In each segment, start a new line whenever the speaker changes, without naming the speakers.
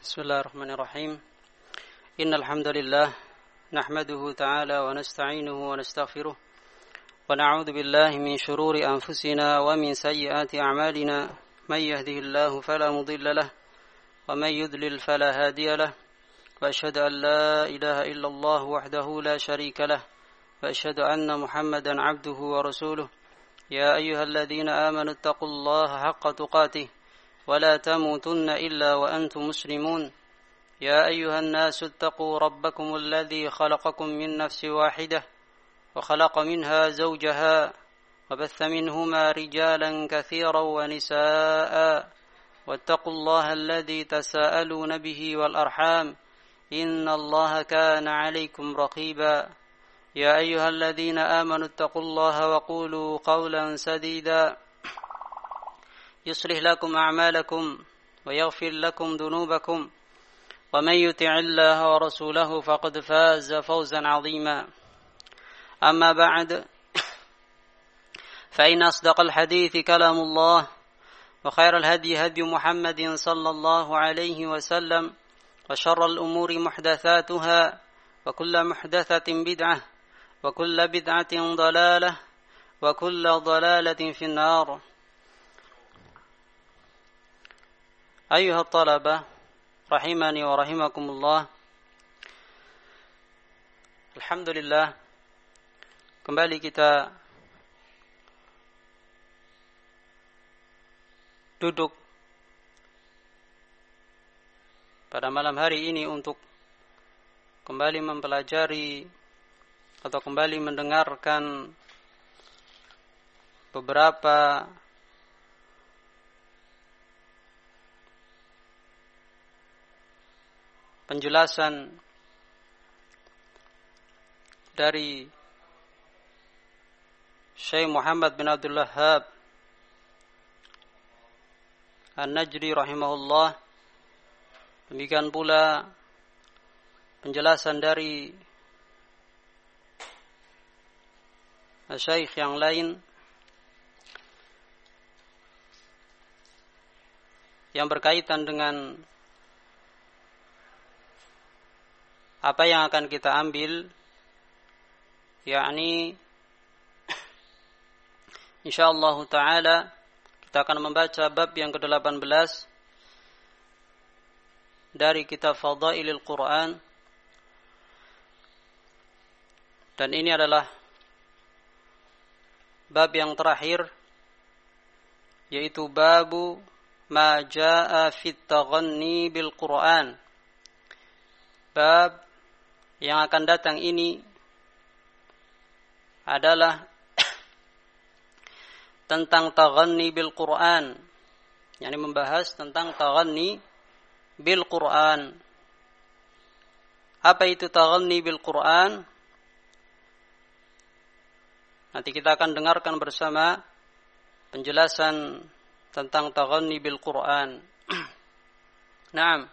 بسم الله الرحمن الرحيم إن الحمد لله نحمده تعالى ونستعينه ونستغفره ونعوذ بالله من شرور أنفسنا ومن سيئات أعمالنا من يهده الله فلا مضل له ومن يضلل فلا هادي له وأشهد أن لا إله إلا الله وحده لا شريك له وأشهد أن محمدا عبده ورسوله يا أيها الذين آمنوا اتقوا الله حق تقاته ولا تموتن إلا وأنتم مسلمون يا أيها الناس اتقوا ربكم الذي خلقكم من نفس واحدة وخلق منها زوجها وبث منهما رجالا كثيرا ونساء واتقوا الله الذي تساءلون به والأرحام إن الله كان عليكم رقيبا يا أيها الذين آمنوا اتقوا الله وقولوا قولا سديدا يصلح لكم أعمالكم ويغفر لكم ذنوبكم ومن يطع الله ورسوله فقد فاز فوزا عظيما أما بعد فإن أصدق الحديث كلام الله وخير الهدي هدي محمد صلى الله عليه وسلم وشر الأمور محدثاتها وكل محدثة بدعة وكل بدعة ضلالة وكل ضلالة في النار. أيها الطلبة rahimani wa rahimakumullah. Alhamdulillah, kembali kita duduk pada malam hari ini untuk kembali mempelajari atau kembali mendengarkan beberapa penjelasan dari Syekh Muhammad bin Abdul Wahhab An-Najdi rahimahullah. Demikian pula penjelasan dari Syekh yang lain yang berkaitan dengan apa yang akan kita ambil, yakni insyaallah taala kita akan membaca bab yang ke-18 dari kitab Fadailul Quran, dan ini adalah bab yang terakhir, yaitu babu ma jaa fit taghanni bil Quran. Bab yang akan datang ini adalah tentang taghanni bil Quran, yakni membahas tentang taghanni bil Quran. Apa itu taghanni bil Quran? Nanti kita akan dengarkan bersama penjelasan tentang taghanni bil Quran. Naam.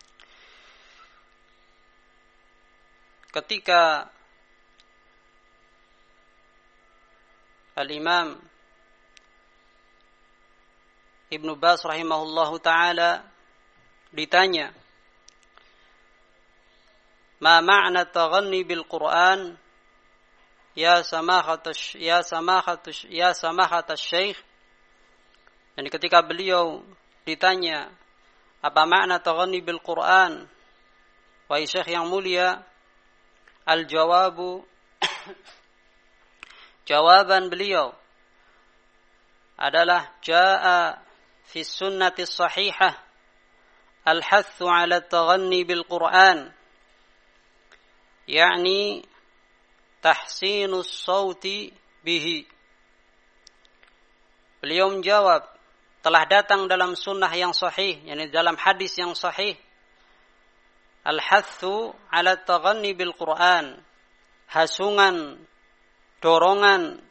Ketika Al-Imam Ibnu Baz rahimahullahu ta'ala ditanya, ma ma'na taghanni bil Quran ya samahat Syekh. Dan ketika beliau ditanya apa makna taghanni bil Quran, wahai Syekh yang mulia, al-jawabu jawaban beliau adalah jaa fi sunnati sahihah al-hathu ala taghanni bil Quran, yakni tahsinus sauti bihi. Beliau menjawab, telah datang dalam sunnah yang sahih, yakni dalam hadis yang sahih, al-hathu ala taghanni bil Quran, hasungan, dorongan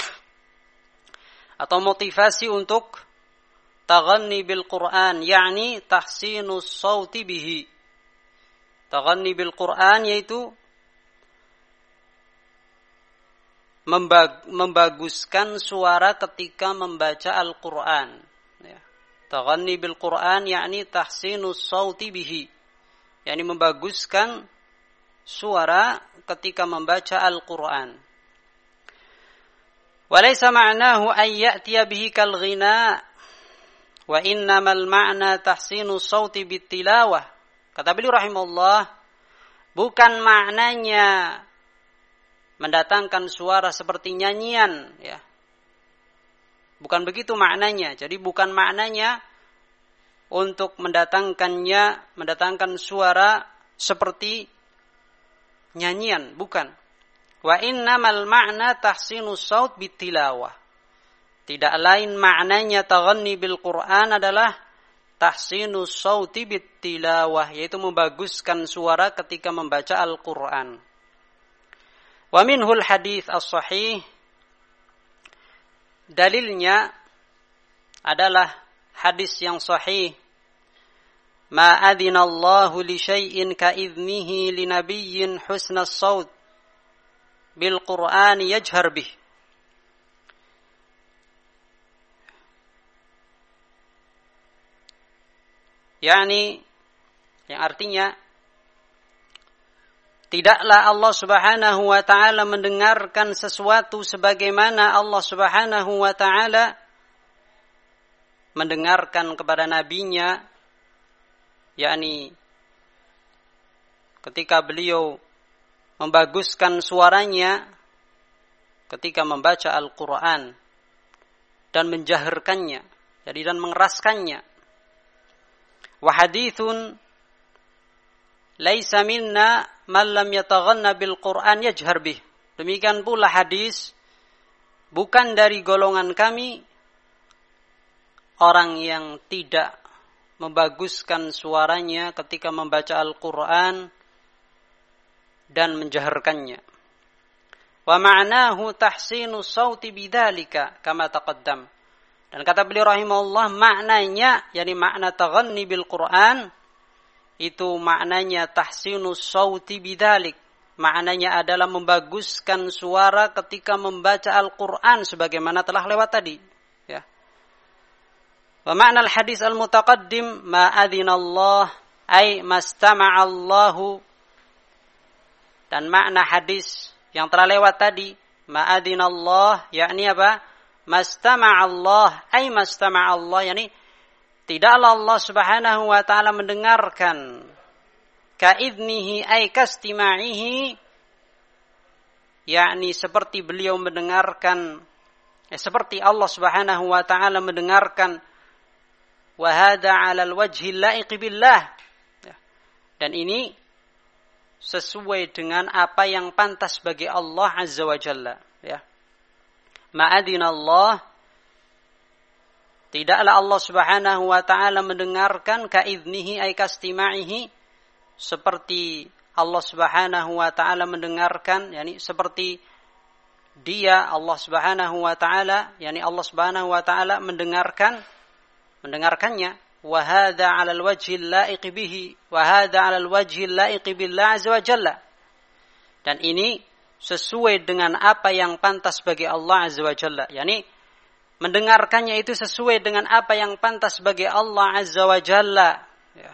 atau motivasi untuk taghanni bil Quran, yakni tahsinus sauti bihi. Taghanni bil Quran yaitu membaguskan suara ketika membaca Al-Quran. Taghanni bil Quran yakni tahsinus sauti bihi, yakni membaguskan suara ketika membaca Al-Qur'an. Walaysa ma'nahu ay ya'tiya bihi kal ghina wa innamal ma'na tahsinu sauti bittilawah. Kata beliau rahimahullah, bukan maknanya mendatangkan suara seperti nyanyian, ya. Bukan begitu maknanya. Jadi bukan maknanya untuk mendatangkan suara seperti nyanyian, bukan. Wa innamal ma'na tahsinus saut bitilawah. Tidak lain maknanya taghanni bil Qur'an adalah tahsinus sauti bitilawah, yaitu membaguskan suara ketika membaca Al-Qur'an. Wa minhul hadits as-sahih, dalilnya adalah hadis yang sahih. Ma adina Allahu li syai'in ka idnihi li nabiyyin husnas saut bil Qur'an yajhar bih. Yani yang artinya tidaklah Allah Subhanahu wa taala mendengarkan sesuatu sebagaimana Allah Subhanahu wa taala mendengarkan kepada nabinya, yakni ketika beliau membaguskan suaranya ketika membaca Al-Qur'an dan menjaharkannya, jadi dan mengeraskannya. Wa hadithun laisa minna man lam yataghanna bil Qur'an yajhar bih. Demikian pula hadis, bukan dari golongan kami orang yang tidak membaguskan suaranya ketika membaca Al-Qur'an dan menjaharkannya. Wa ma'nahu tahsinu sauti bidzalika kama taqaddam. Dan kata beliau rahimahullah, maknanya, yakni makna taghanni bil Qur'an, itu maknanya tahsinus sauti bidzalik. Maknanya adalah membaguskan suara ketika membaca Al-Qur'an sebagaimana telah lewat tadi, ya. Wa ma'na al-hadis al-mutaqaddim ma adzina Allah ay mastama'a Allahu. Dan makna hadis yang telah lewat tadi, ma adzina Allah, yakni apa? Mastama'a Allah ay mastama'a Allah, yakni tidaklah Allah Subhanahu wa taala mendengarkan ka'idnihi ay kastima'ihi, yakni seperti beliau mendengarkan, seperti Allah Subhanahu wa taala mendengarkan, wa hadza 'alal wajhi laiq billah. Dan ini sesuai dengan apa yang pantas bagi Allah Azza wa Jalla, ya. Ma'adina Allah, tidaklah Allah Subhanahu wa taala mendengarkan ka'idnihi ay kastima'ihi, seperti Allah Subhanahu wa taala mendengarkan, yakni seperti dia Allah Subhanahu wa taala, yakni Allah Subhanahu wa taala mendengarkannya. Wa hadza 'alal wajhi laiq bihi wa hadza 'alal wajhi laiq billah azza wa jalla. Dan ini sesuai dengan apa yang pantas bagi Allah azza wa jalla, yakni mendengarkannya itu sesuai dengan apa yang pantas bagi Allah azza wa jalla, ya.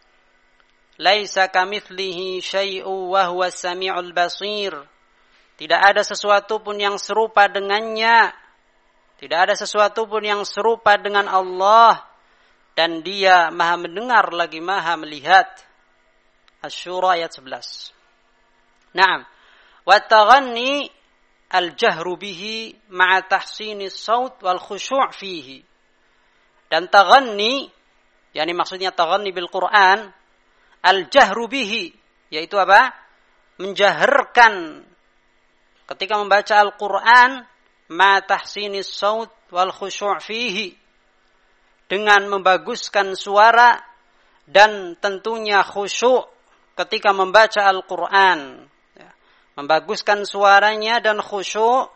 Laisa kamitslihi syai'un wa huwas samiul basir. Tidak ada sesuatu pun yang serupa dengannya. Tidak ada sesuatu pun yang serupa dengan Allah, dan dia maha mendengar lagi maha melihat. Asy-Syura ayat 11. Naam. Wa taghanni al-jahru bihi ma'a tahsinis saut wal khushu' fihi. Dan taghanni, yakni maksudnya taghanni bil Qur'an, al-jahru bihi, yaitu apa? Menjaharkan ketika membaca Al-Qur'an ma'a tahsinis saut wal khushu' fihi, dengan membaguskan suara dan tentunya khusyuk ketika membaca Al-Qur'an. Membaguskan suaranya dan khusyuk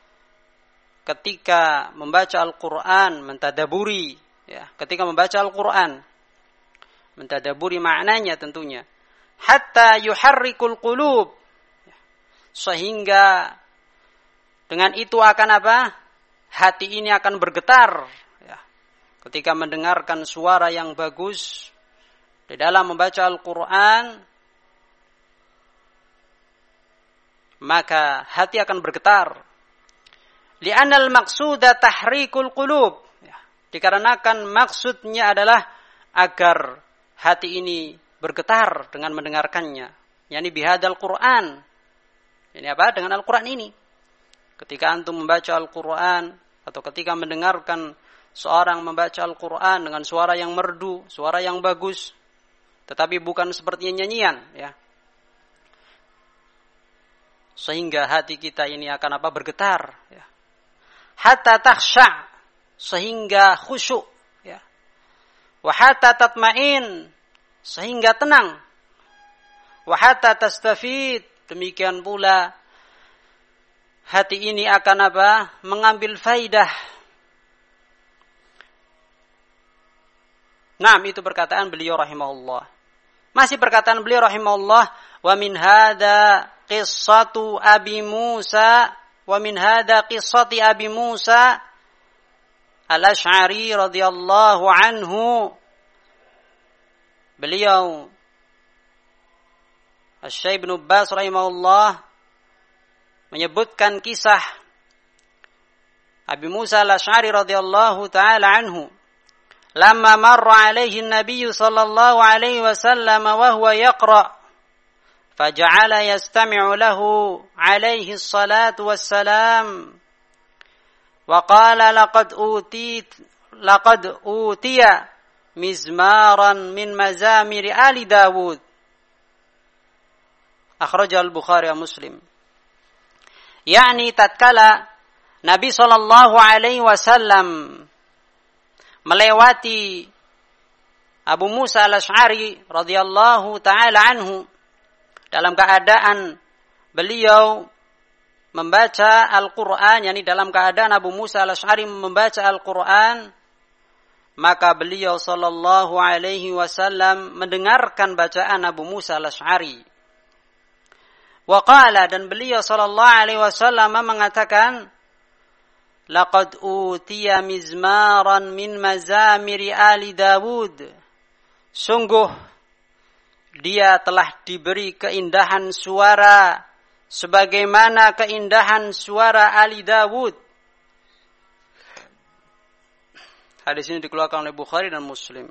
ketika membaca Al-Quran, mentadaburi, ya, ketika membaca Al-Quran, mentadaburi maknanya tentunya. Hatta yuharrikul qulub, sehingga dengan itu akan apa? Hati ini akan bergetar, ya, ketika mendengarkan suara yang bagus di dalam membaca Al-Quran, maka hati akan bergetar. Li'anal maqsuda tahrikul qulub. Dikarenakan maksudnya adalah agar hati ini bergetar dengan mendengarkannya. Yani bihadal Quran. Ini apa? Dengan Al-Quran ini. Ketika antum membaca Al-Quran atau ketika mendengarkan seorang membaca Al-Quran dengan suara yang merdu, suara yang bagus, tetapi bukan seperti nyanyian, ya. Sehingga hati kita ini akan apa? Bergetar, ya. Hatta takhsha', sehingga khusyuk, ya. Wa hatta tatma'in, sehingga tenang. Wa hatta tastafid, demikian pula hati ini akan apa? Mengambil faidah. Nah, itu perkataan beliau rahimahullah. Masih perkataan beliau rahimahullah, wa min hadza qissatu Abi Musa, wa min hadza qissati Abi Musa Al-Asy'ari radhiyallahu anhu. Beliau Asy-Syaikh Ibnu Baz rahimahullah menyebutkan kisah Abi Musa Al-Asy'ari radhiyallahu taala anhu. Lamma marra alaihi an-nabiy sallallahu alaihi wasallam wa huwa yaqra faja'ala yastami'u lahu alaihi as-salatu was-salam wa qala laqad utiya mizmaran min mazamir ali Dawud. Akhrajah al-Bukhari wa Muslim. Yani tatkala Nabi sallallahu alaihi wasallam melewati Abu Musa Al-Asy'ari radhiyallahu taala anhu dalam keadaan beliau membaca Al-Qur'an, yakni dalam keadaan Abu Musa Al-Asy'ari membaca Al-Qur'an, maka beliau sallallahu alaihi wasallam mendengarkan bacaan Abu Musa Al-Asy'ari. Wa qala, dan beliau sallallahu alaihi wasallam mengatakan, laqad utiya mizmaran min mazamiri ali Dawud. Sungguh dia telah diberi keindahan suara sebagaimana keindahan suara Ali Dawud. Hadis ini dikeluarkan oleh Bukhari dan Muslim.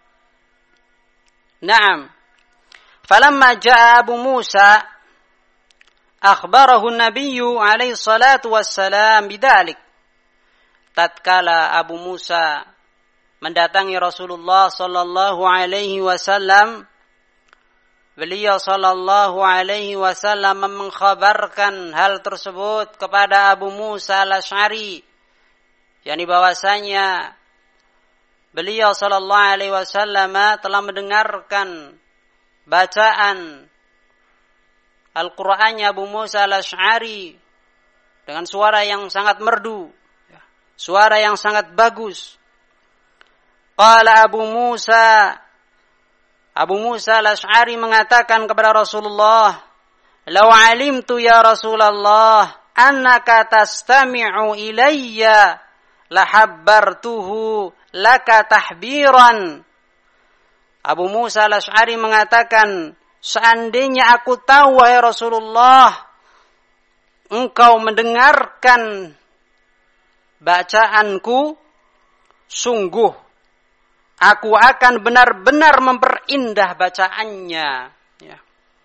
Naam. Falamma jaa Abu Musa akhbarahu an-nabiyyu alaihi salatu wassalam bidzalik. Tatkala Abu Musa mendatangi Rasulullah sallallahu alaihi wasallam, beliau sallallahu alaihi wasallam mengkhabarkan hal tersebut kepada Abu Musa Al-Asy'ari, yakni bahwasanya beliau sallallahu alaihi wasallam telah mendengarkan bacaan Al-Qur'annya Abu Musa Al-Asy'ari dengan suara yang sangat merdu, suara yang sangat bagus. Qala Abu Musa Al-Asy'ari mengatakan kepada Rasulullah, "Law 'alimtu ya Rasulullah annaka tastami'u ilayya lahabbartuhu laka tahbiran." Abu Musa Al-Asy'ari mengatakan, seandainya aku tahu wahai Rasulullah engkau mendengarkan bacaanku, sungguh aku akan benar-benar memperindah bacaannya. Ya.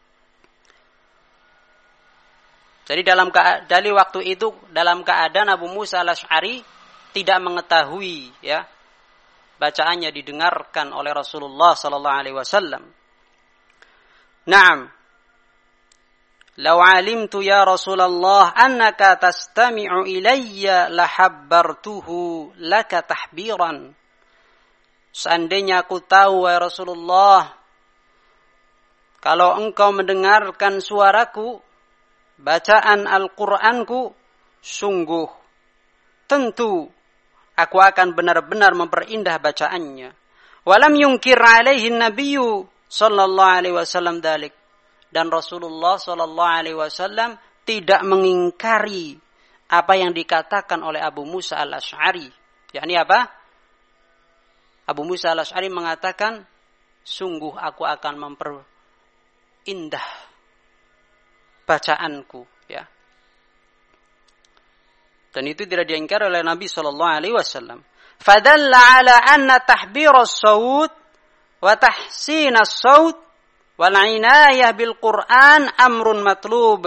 Jadi dari waktu itu dalam keadaan Abu Musa Al-Asy'ari tidak mengetahui, ya, bacaannya didengarkan oleh Rasulullah sallallahu alaihi wasallam. Naam. Law 'alimtu ya Rasulullah annaka tastami'u ilayya lahabbartuhu laka tahbiran. Seandainya aku tahu wahai Rasulullah kalau engkau mendengarkan suaraku, bacaan Al-Qur'anku, sungguh tentu aku akan benar-benar memperindah bacaannya. Walam yunkir alaihi nabiyyu sallallahu alaihi wasallam dzalik. Dan Rasulullah sallallahu alaihi wasallam tidak mengingkari apa yang dikatakan oleh Abu Musa Al-Asy'ari. Yakni apa? Abu Musa Al-Asy'ari mengatakan, sungguh aku akan memperindah bacaanku, ya. Dan itu tidak diingkari oleh Nabi sallallahu alaihi wasallam. Fadalla ala anna tahbir as-saut wa tahsin as-saut wal inayah bil Qur'an amrun matlub.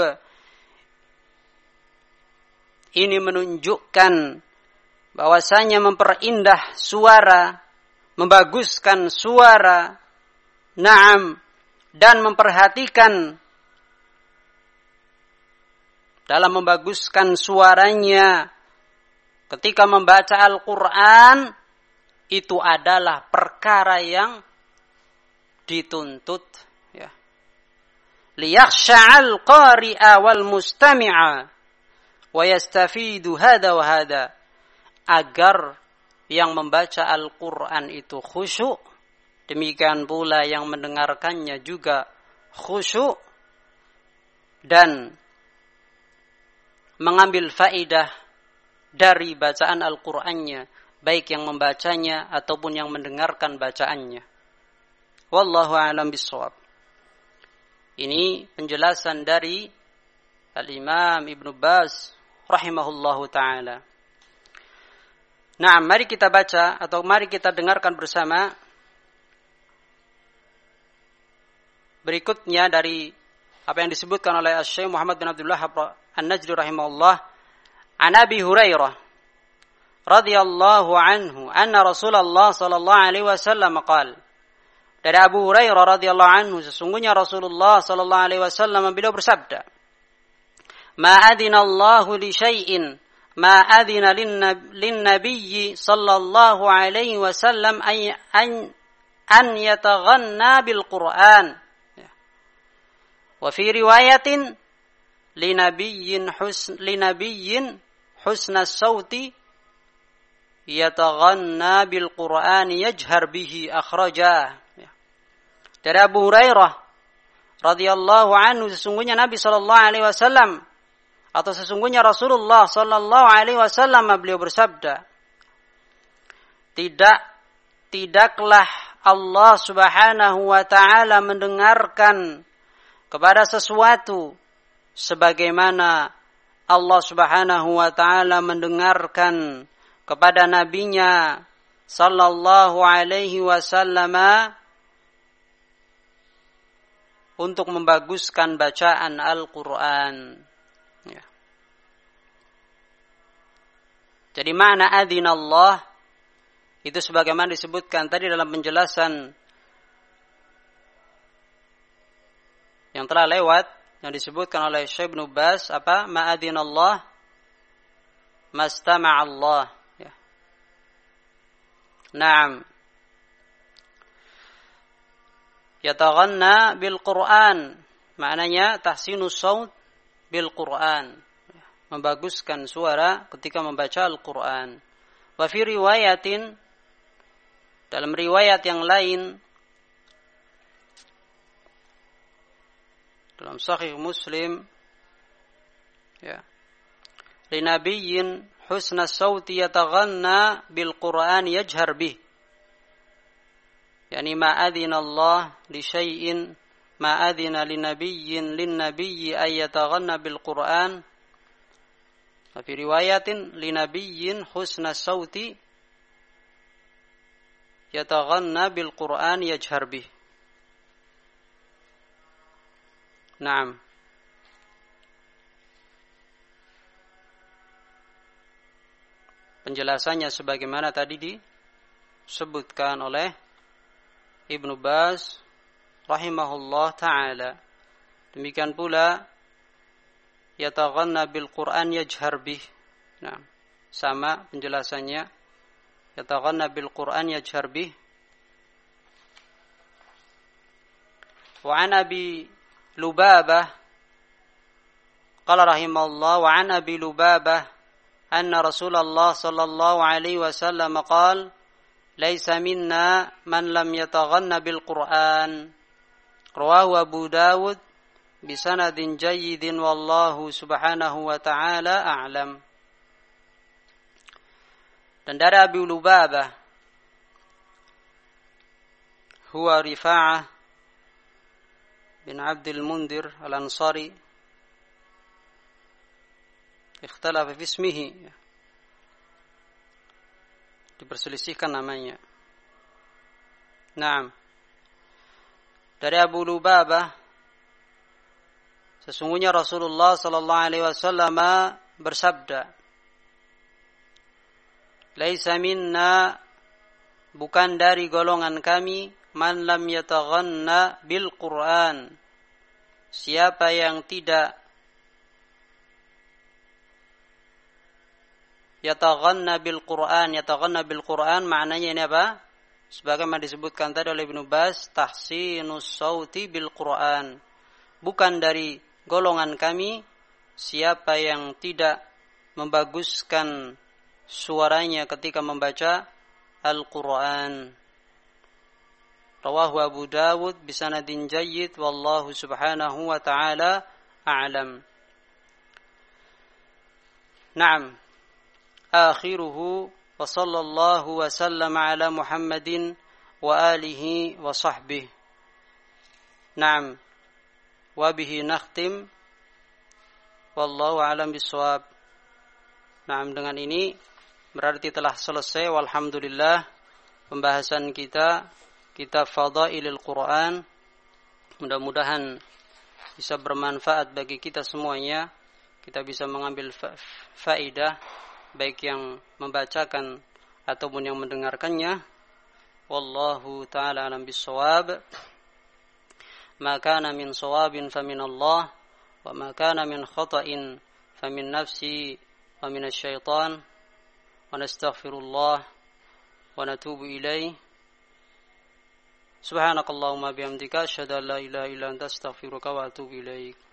Ini menunjukkan bahwasanya memperindah suara, membaguskan suara, na'am, dan memperhatikan dalam membaguskan suaranya ketika membaca Al-Quran, itu adalah perkara yang dituntut, ya. Liyakhsha'al qari'a wal mustami'a wa yastafidu hada wa hada, agar yang membaca Al-Quran itu khusyuk, demikian pula yang mendengarkannya juga khusyuk dan mengambil faedah dari bacaan Al-Qur'annya, baik yang membacanya ataupun yang mendengarkan bacaannya. Wallahu a'lam bishawab. Ini penjelasan dari Al-Imam Ibn Baz rahimahullahu ta'ala. Nah, mari kita baca atau mari kita dengarkan bersama berikutnya dari apa yang disebutkan oleh Syekh Muhammad bin Abdullah An-Najdi rahimahullah, an Abi Hurairah radhiyallahu anhu anna Rasulullah sallallahu alaihi wasallam qala, dari Abu Hurairah radhiyallahu anhu, sesungguhnya Rasulullah sallallahu alaihi wasallam beliau bersabda, ma adina Allahu li syai'in ma adina lin nabiyyi sallallahu alaihi wasallam an yataghanna bil Qur'an. Wa fi riwayatin linabiyyin husna sauti yataghanna bil Qur'an yajhar bihi akhrajah. Dari Abu Hurairah radhiyallahu anhu, sesungguhnya Nabi sallallahu alaihi wasallam atau sesungguhnya Rasulullah sallallahu alaihi wasallam beliau bersabda, tidaklah Allah Subhanahu wa taala mendengarkan kepada sesuatu sebagaimana Allah Subhanahu wa taala mendengarkan kepada nabinya sallallahu alaihi wasallam untuk membaguskan bacaan Al-Qur'an. Ya. Jadi makna adzinallah itu sebagaimana disebutkan tadi dalam penjelasan yang telah lewat, yang disebutkan oleh Syekh Ibn Baz, apa? Ma'adinallah mastama'allah, ya. Naam. Yataghanna bil Qur'an, maknanya tahsinus saut bil Qur'an, membaguskan suara ketika membaca Al-Qur'an. Wa fi riwayatin, dalam riwayat yang lain dalam Sahih Muslim, ya, linabiyyin husna sauti yataghanna bil Qur'an yajhar bih, yani ma adina Allah li syai'in ma adina linabiyyin linnabiyyi ay yataghanna bil Qur'an. Wa fi riwayatin linabiyyin husna sauti yataghanna bil Qur'an yajhar bih. Naam. Penjelasannya sebagaimana tadi disebutkan oleh Ibnu Baz rahimahullah ta'ala. Demikian pula yataghanna bil Qur'an yajhar bih. Nah, sama penjelasannya, yataghanna bil Qur'an yajhar bih. Wa an Abi Lubabah qala rahimahullah, wa an Abi Lubabah anna Rasulullah sallallahu alaihi wasallam qala laisa minna man lam yataghanna bil Qur'an. Rawahu Abu Dawud bisanadin jayyidin wallahu subhanahu wa ta'ala a'lam. Dan dari Abu Lubabah, huwa Rifa'ah bin Abdul Mundir Al-Ansari. Ikhtalafa fi ismihi, diperselisihkan namanya. Naam. Dari Abu Lubabah, sesungguhnya Rasulullah sallallahu alaihi wasallam bersabda, "Laisa minna, bukan dari golongan kami, man lam yataghanna bil Qur'an, siapa yang tidak yataghanna bil Qur'an." Yataghanna bil Qur'an maknanya ini apa? Sebagaimana disebutkan tadi oleh Ibnu Baz, tahsinus sauti bil Qur'an. Bukan dari golongan kami siapa yang tidak membaguskan suaranya ketika membaca Al-Qur'an. Rawahu Abu Dawud bisanadin jayyid, wallahu subhanahu wa ta'ala a'lam. Naam. Akhiruhu wa sallallahu wa sallama ala Muhammadin wa alihi wa sahbihi. Naam. Wa bihi nakhtim. Wallahu a'lam bissawab. Naam, dengan ini berarti telah selesai walhamdulillah pembahasan kita kitab Fadailul Quran. Mudah-mudahan bisa bermanfaat bagi kita semuanya. Kita bisa mengambil faedah baik yang membacakan ataupun yang mendengarkannya. Wallahu ta'ala alam bissawab. Ma kana min shawabin famin Allah, wa ma kana min khata'in famin nafsi wa min asy-syaitan, wa nastaghfirullah wa natubu ilaih. Subhanakallahumma bihamdika asyhadu an la ilaha illa anta astaghfiruka wa atubu ilaik.